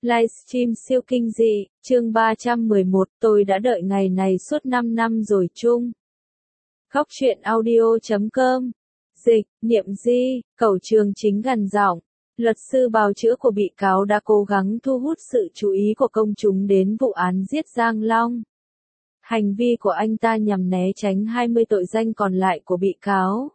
Livestream siêu kinh dị, chương 311, tôi đã đợi ngày này suốt 5 năm rồi chung. Góc truyện audio.com. Dịch, Niệm Di, Cẩu Trường Chính gần giọng. Luật sư bào chữa của bị cáo đã cố gắng thu hút sự chú ý của công chúng đến vụ án giết Giang Long. Hành vi của anh ta nhằm né tránh 20 tội danh còn lại của bị cáo.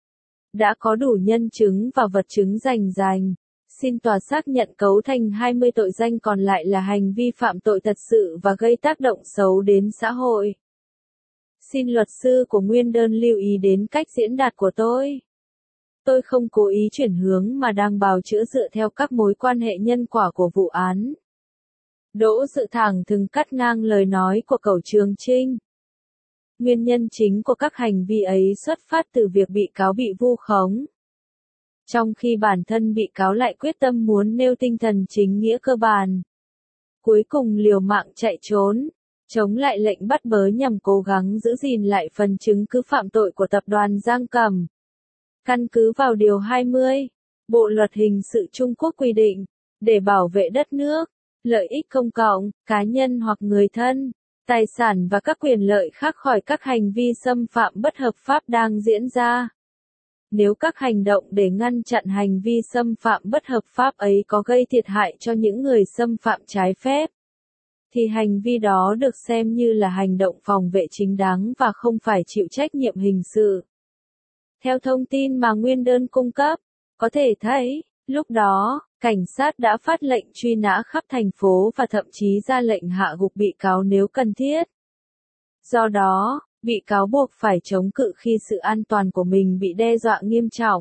Đã có đủ nhân chứng và vật chứng rành. Xin tòa xác nhận cấu thành 20 tội danh còn lại là hành vi phạm tội thật sự và gây tác động xấu đến xã hội. Xin luật sư của nguyên đơn lưu ý đến cách diễn đạt của tôi. Tôi không cố ý chuyển hướng mà đang bào chữa dựa theo các mối quan hệ nhân quả của vụ án. Đỗ Dự Thẳng từng cắt ngang lời nói của Cẩu Trường Chinh. Nguyên nhân chính của các hành vi ấy xuất phát từ việc bị cáo bị vu khống. Trong khi bản thân bị cáo lại quyết tâm muốn nêu tinh thần chính nghĩa cơ bản. Cuối cùng liều mạng chạy trốn, chống lại lệnh bắt bớ nhằm cố gắng giữ gìn lại phần chứng cứ phạm tội của tập đoàn Giang Cẩm. Căn cứ vào Điều 20, Bộ Luật Hình sự Trung Quốc quy định, để bảo vệ đất nước, lợi ích công cộng, cá nhân hoặc người thân, tài sản và các quyền lợi khác khỏi các hành vi xâm phạm bất hợp pháp đang diễn ra. Nếu các hành động để ngăn chặn hành vi xâm phạm bất hợp pháp ấy có gây thiệt hại cho những người xâm phạm trái phép, thì hành vi đó được xem như là hành động phòng vệ chính đáng và không phải chịu trách nhiệm hình sự. Theo thông tin mà nguyên đơn cung cấp, có thể thấy, lúc đó, cảnh sát đã phát lệnh truy nã khắp thành phố và thậm chí ra lệnh hạ gục bị cáo nếu cần thiết. Do đó, bị cáo buộc phải chống cự khi sự an toàn của mình bị đe dọa nghiêm trọng.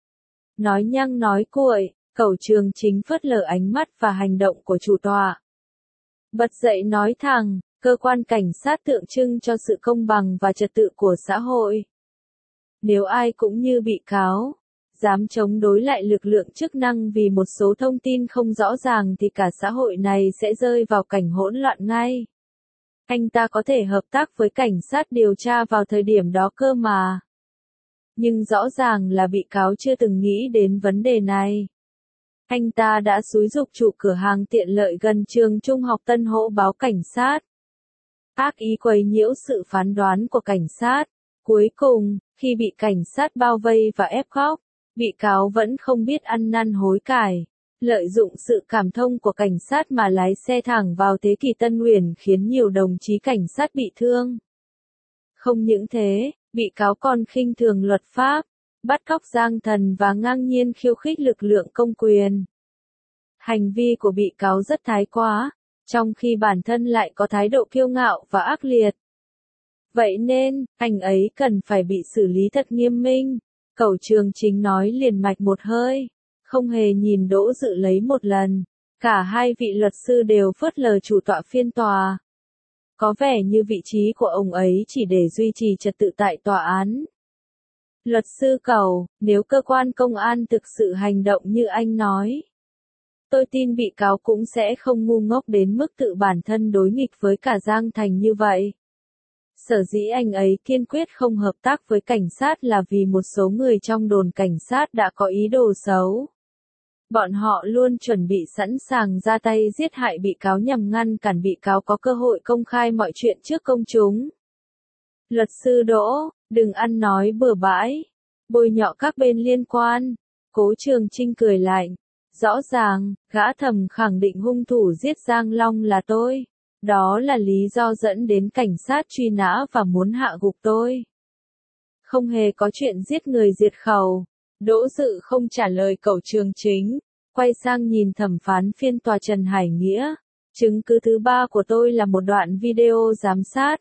Nói nhăng nói cuội, Cẩu Trường Chính phớt lờ ánh mắt và hành động của chủ tọa. Bật dậy nói thẳng, cơ quan cảnh sát tượng trưng cho sự công bằng và trật tự của xã hội. Nếu ai cũng như bị cáo, dám chống đối lại lực lượng chức năng vì một số thông tin không rõ ràng thì cả xã hội này sẽ rơi vào cảnh hỗn loạn ngay. Anh ta có thể hợp tác với cảnh sát điều tra vào thời điểm đó cơ mà. Nhưng rõ ràng là bị cáo chưa từng nghĩ đến vấn đề này. Anh ta đã xúi giục chủ cửa hàng tiện lợi gần trường trung học Tân Hỗ báo cảnh sát. Ác ý quấy nhiễu sự phán đoán của cảnh sát. Cuối cùng, khi bị cảnh sát bao vây và ép khóc, bị cáo vẫn không biết ăn năn hối cải. Lợi dụng sự cảm thông của cảnh sát mà lái xe thẳng vào Thế Kỷ Tân Uyển khiến nhiều đồng chí cảnh sát bị thương. Không những thế, bị cáo còn khinh thường luật pháp, bắt cóc giang thần và ngang nhiên khiêu khích lực lượng công quyền. Hành vi của bị cáo rất thái quá, trong khi bản thân lại có thái độ kiêu ngạo và ác liệt. Vậy nên, anh ấy cần phải bị xử lý thật nghiêm minh, Cẩu Trường Chính nói liền mạch một hơi. Không hề nhìn Đỗ Dự lấy một lần, cả hai vị luật sư đều phớt lờ chủ tọa phiên tòa. Có vẻ như vị trí của ông ấy chỉ để duy trì trật tự tại tòa án. Luật sư Cẩu, nếu cơ quan công an thực sự hành động như anh nói, tôi tin bị cáo cũng sẽ không ngu ngốc đến mức tự bản thân đối nghịch với cả Giang Thành như vậy. Sở dĩ anh ấy kiên quyết không hợp tác với cảnh sát là vì một số người trong đồn cảnh sát đã có ý đồ xấu. Bọn họ luôn chuẩn bị sẵn sàng ra tay giết hại bị cáo nhằm ngăn cản bị cáo có cơ hội công khai mọi chuyện trước công chúng. Luật sư Đỗ, đừng ăn nói bừa bãi, bôi nhọ các bên liên quan. Cố Trường Chinh cười lạnh. Rõ ràng, gã thầm khẳng định hung thủ giết Giang Long là tôi. Đó là lý do dẫn đến cảnh sát truy nã và muốn hạ gục tôi. Không hề có chuyện giết người diệt khẩu. Đỗ Dự không trả lời Cẩu Trường Chính, quay sang nhìn thẩm phán phiên tòa Trần Hải Nghĩa. Chứng cứ thứ ba của tôi là một đoạn video giám sát.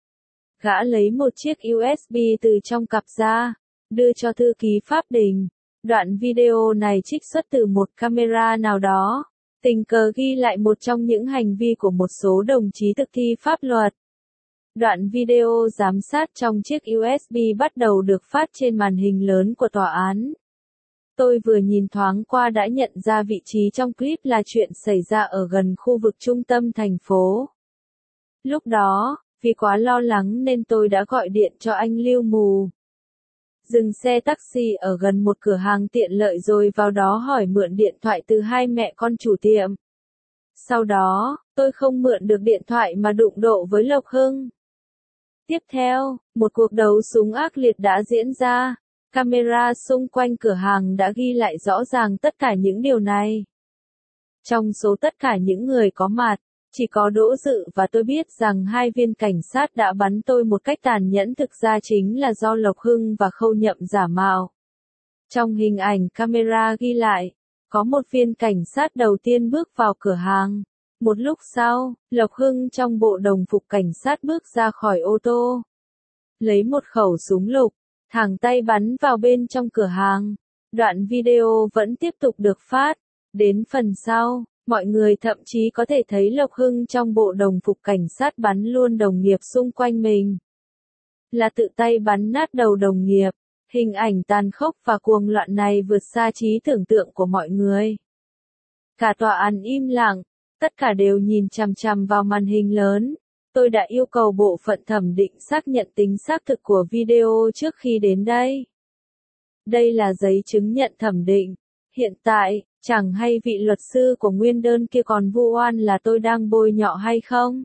Gã lấy một chiếc USB từ trong cặp ra, đưa cho thư ký Pháp Đình. Đoạn video này trích xuất từ một camera nào đó, tình cờ ghi lại một trong những hành vi của một số đồng chí thực thi pháp luật. Đoạn video giám sát trong chiếc USB bắt đầu được phát trên màn hình lớn của tòa án. Tôi vừa nhìn thoáng qua đã nhận ra vị trí trong clip là chuyện xảy ra ở gần khu vực trung tâm thành phố. Lúc đó, vì quá lo lắng nên tôi đã gọi điện cho anh Lưu Mù. Dừng xe taxi ở gần một cửa hàng tiện lợi rồi vào đó hỏi mượn điện thoại từ hai mẹ con chủ tiệm. Sau đó, tôi không mượn được điện thoại mà đụng độ với Lộc Hưng. Tiếp theo, một cuộc đấu súng ác liệt đã diễn ra. Camera xung quanh cửa hàng đã ghi lại rõ ràng tất cả những điều này. Trong số tất cả những người có mặt, chỉ có Đỗ Dự và tôi biết rằng hai viên cảnh sát đã bắn tôi một cách tàn nhẫn thực ra chính là do Lộc Hưng và Khâu Nhậm giả mạo. Trong hình ảnh camera ghi lại, có một viên cảnh sát đầu tiên bước vào cửa hàng. Một lúc sau, Lộc Hưng trong bộ đồng phục cảnh sát bước ra khỏi ô tô. Lấy một khẩu súng lục, thẳng tay bắn vào bên trong cửa hàng. Đoạn video vẫn tiếp tục được phát. Đến phần sau, mọi người thậm chí có thể thấy Lộc Hưng trong bộ đồng phục cảnh sát bắn luôn đồng nghiệp xung quanh mình. Là tự tay bắn nát đầu đồng nghiệp. Hình ảnh tàn khốc và cuồng loạn này vượt xa trí tưởng tượng của mọi người. Cả tòa án im lặng, tất cả đều nhìn chằm chằm vào màn hình lớn. Tôi đã yêu cầu bộ phận thẩm định xác nhận tính xác thực của video trước khi đến đây. Đây là giấy chứng nhận thẩm định. Hiện tại, chẳng hay vị luật sư của nguyên đơn kia còn vu oan là tôi đang bôi nhọ hay không?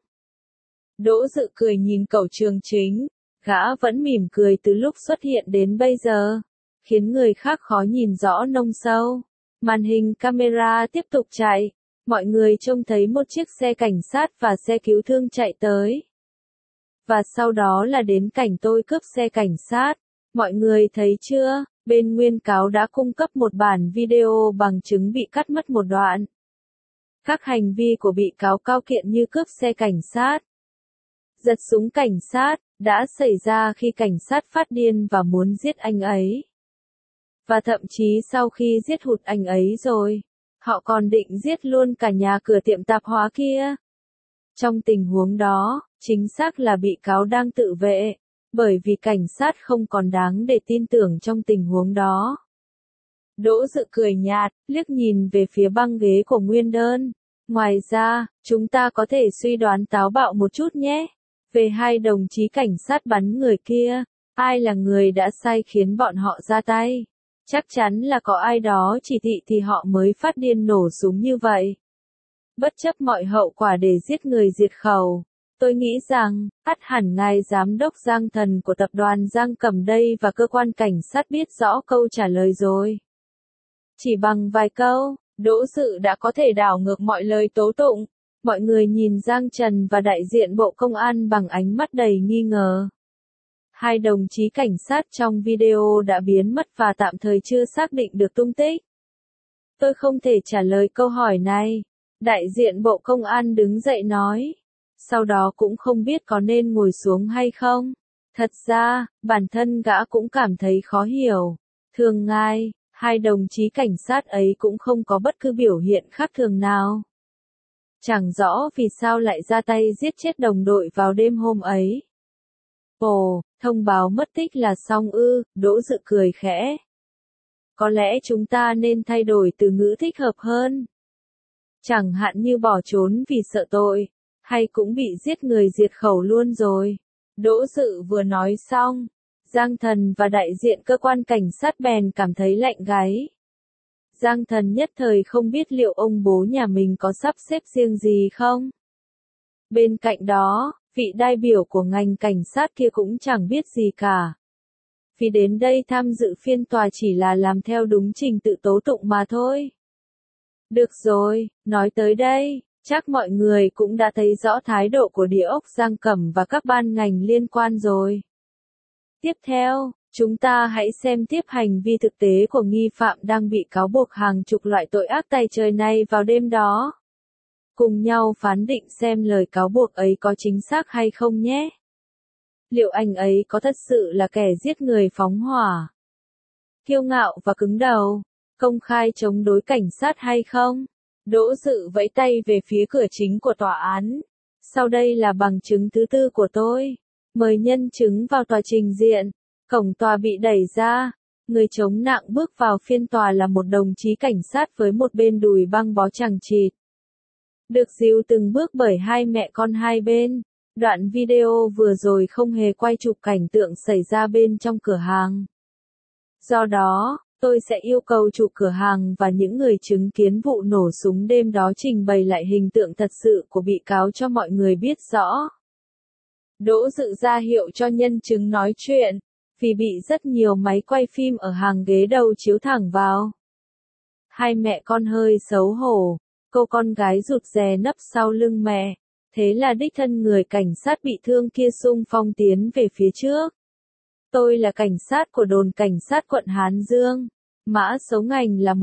Đỗ Dự cười nhìn cậu Trường Chính. Gã vẫn mỉm cười từ lúc xuất hiện đến bây giờ, khiến người khác khó nhìn rõ nông sâu. Màn hình camera tiếp tục chạy, mọi người trông thấy một chiếc xe cảnh sát và xe cứu thương chạy tới. Và sau đó là đến cảnh tôi cướp xe cảnh sát. Mọi người thấy chưa, bên nguyên cáo đã cung cấp một bản video bằng chứng bị cắt mất một đoạn. Các hành vi của bị cáo cao kiện như cướp xe cảnh sát, giật súng cảnh sát, đã xảy ra khi cảnh sát phát điên và muốn giết anh ấy. Và thậm chí sau khi giết hụt anh ấy rồi, họ còn định giết luôn cả nhà cửa tiệm tạp hóa kia. Trong tình huống đó, chính xác là bị cáo đang tự vệ, bởi vì cảnh sát không còn đáng để tin tưởng trong tình huống đó. Đỗ Dự cười nhạt, liếc nhìn về phía băng ghế của nguyên đơn. Ngoài ra, chúng ta có thể suy đoán táo bạo một chút nhé. Về hai đồng chí cảnh sát bắn người kia, ai là người đã sai khiến bọn họ ra tay? Chắc chắn là có ai đó chỉ thị thì họ mới phát điên nổ súng như vậy. Bất chấp mọi hậu quả để giết người diệt khẩu, tôi nghĩ rằng, ắt hẳn ngài giám đốc Giang Thần của tập đoàn Giang Cẩm đây và cơ quan cảnh sát biết rõ câu trả lời rồi. Chỉ bằng vài câu, Đỗ Dự đã có thể đảo ngược mọi lời tố tụng. Mọi người nhìn Giang Trần và đại diện Bộ Công an bằng ánh mắt đầy nghi ngờ. Hai đồng chí cảnh sát trong video đã biến mất và tạm thời chưa xác định được tung tích. Tôi không thể trả lời câu hỏi này. Đại diện Bộ Công an đứng dậy nói. Sau đó cũng không biết có nên ngồi xuống hay không. Thật ra, bản thân gã cũng cảm thấy khó hiểu. Thưa ngài, hai đồng chí cảnh sát ấy cũng không có bất cứ biểu hiện khác thường nào. Chẳng rõ vì sao lại ra tay giết chết đồng đội vào đêm hôm ấy. Ồ, thông báo mất tích là xong ư, Đỗ Dự cười khẽ. Có lẽ chúng ta nên thay đổi từ ngữ thích hợp hơn. Chẳng hạn như bỏ trốn vì sợ tội, hay cũng bị giết người diệt khẩu luôn rồi. Đỗ Dự vừa nói xong, Giang Thần và đại diện cơ quan cảnh sát bèn cảm thấy lạnh gáy. Giang Thần nhất thời không biết liệu ông bố nhà mình có sắp xếp riêng gì không. Bên cạnh đó, vị đại biểu của ngành cảnh sát kia cũng chẳng biết gì cả. Vì đến đây tham dự phiên tòa chỉ là làm theo đúng trình tự tố tụng mà thôi. Được rồi, nói tới đây, chắc mọi người cũng đã thấy rõ thái độ của địa ốc Giang Cẩm và các ban ngành liên quan rồi. Tiếp theo, chúng ta hãy xem tiếp hành vi thực tế của nghi phạm đang bị cáo buộc hàng chục loại tội ác tày trời này vào đêm đó. Cùng nhau phán định xem lời cáo buộc ấy có chính xác hay không nhé. Liệu anh ấy có thật sự là kẻ giết người phóng hỏa, kiêu ngạo và cứng đầu, công khai chống đối cảnh sát hay không? Đỗ Dự vẫy tay về phía cửa chính của tòa án. Sau đây là bằng chứng thứ tư của tôi. Mời nhân chứng vào tòa trình diện. Cổng tòa bị đẩy ra. Người chống nạng bước vào phiên tòa là một đồng chí cảnh sát với một bên đùi băng bó chằng chịt. Được dìu từng bước bởi hai mẹ con hai bên. Đoạn video vừa rồi không hề quay chụp cảnh tượng xảy ra bên trong cửa hàng. Do đó, tôi sẽ yêu cầu chủ cửa hàng và những người chứng kiến vụ nổ súng đêm đó trình bày lại hình tượng thật sự của bị cáo cho mọi người biết rõ. Đỗ Dự ra hiệu cho nhân chứng nói chuyện, vì bị rất nhiều máy quay phim ở hàng ghế đầu chiếu thẳng vào. Hai mẹ con hơi xấu hổ, cô con gái rụt rè nấp sau lưng mẹ, thế là đích thân người cảnh sát bị thương kia xung phong tiến về phía trước. Tôi là cảnh sát của đồn cảnh sát quận Hán Dương, mã số ngành là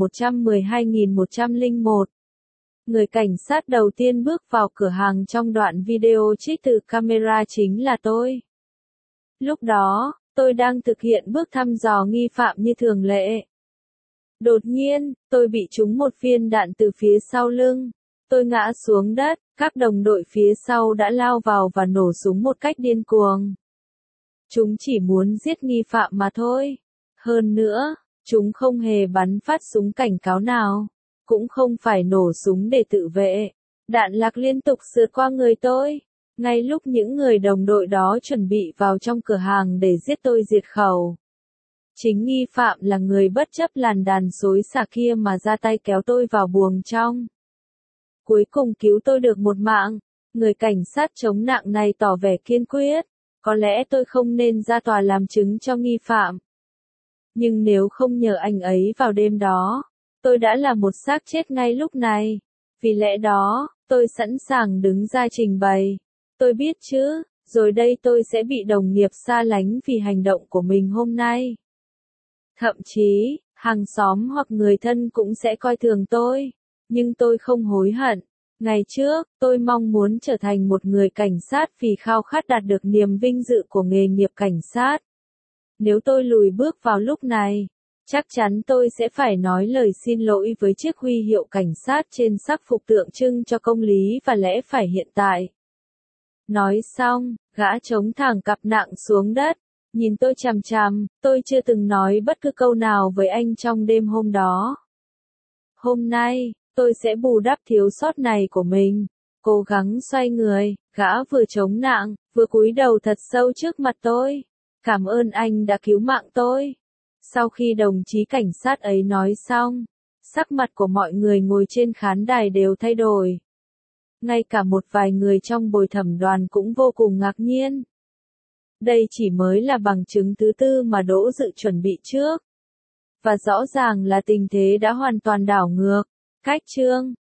112.101. Người cảnh sát đầu tiên bước vào cửa hàng trong đoạn video trích từ camera chính là tôi. Lúc đó, tôi đang thực hiện bước thăm dò nghi phạm như thường lệ. Đột nhiên, tôi bị trúng một viên đạn từ phía sau lưng. Tôi ngã xuống đất, các đồng đội phía sau đã lao vào và nổ súng một cách điên cuồng. Chúng chỉ muốn giết nghi phạm mà thôi. Hơn nữa, chúng không hề bắn phát súng cảnh cáo nào, cũng không phải nổ súng để tự vệ. Đạn lạc liên tục sượt qua người tôi, ngay lúc những người đồng đội đó chuẩn bị vào trong cửa hàng để giết tôi diệt khẩu. Chính nghi phạm là người bất chấp làn đàn xối xả kia mà ra tay kéo tôi vào buồng trong. Cuối cùng cứu tôi được một mạng. Người cảnh sát chống nặng này tỏ vẻ kiên quyết. Có lẽ tôi không nên ra tòa làm chứng cho nghi phạm. Nhưng nếu không nhờ anh ấy vào đêm đó, tôi đã là một xác chết ngay lúc này. Vì lẽ đó, tôi sẵn sàng đứng ra trình bày. Tôi biết chứ, rồi đây tôi sẽ bị đồng nghiệp xa lánh vì hành động của mình hôm nay. Thậm chí, hàng xóm hoặc người thân cũng sẽ coi thường tôi. Nhưng tôi không hối hận. Ngày trước, tôi mong muốn trở thành một người cảnh sát vì khao khát đạt được niềm vinh dự của nghề nghiệp cảnh sát. Nếu tôi lùi bước vào lúc này, chắc chắn tôi sẽ phải nói lời xin lỗi với chiếc huy hiệu cảnh sát trên sắc phục tượng trưng cho công lý và lẽ phải hiện tại. Nói xong, gã chống thẳng cặp nặng xuống đất, nhìn tôi chằm chằm. Tôi chưa từng nói bất cứ câu nào với anh trong đêm hôm đó. Hôm nay, tôi sẽ bù đắp thiếu sót này của mình. Cố gắng xoay người, gã vừa chống nặng, vừa cúi đầu thật sâu trước mặt tôi. Cảm ơn anh đã cứu mạng tôi. Sau khi đồng chí cảnh sát ấy nói xong, sắc mặt của mọi người ngồi trên khán đài đều thay đổi. Ngay cả một vài người trong bồi thẩm đoàn cũng vô cùng ngạc nhiên. Đây chỉ mới là bằng chứng thứ tư mà Đỗ Dự chuẩn bị trước. Và rõ ràng là tình thế đã hoàn toàn đảo ngược. Cách chương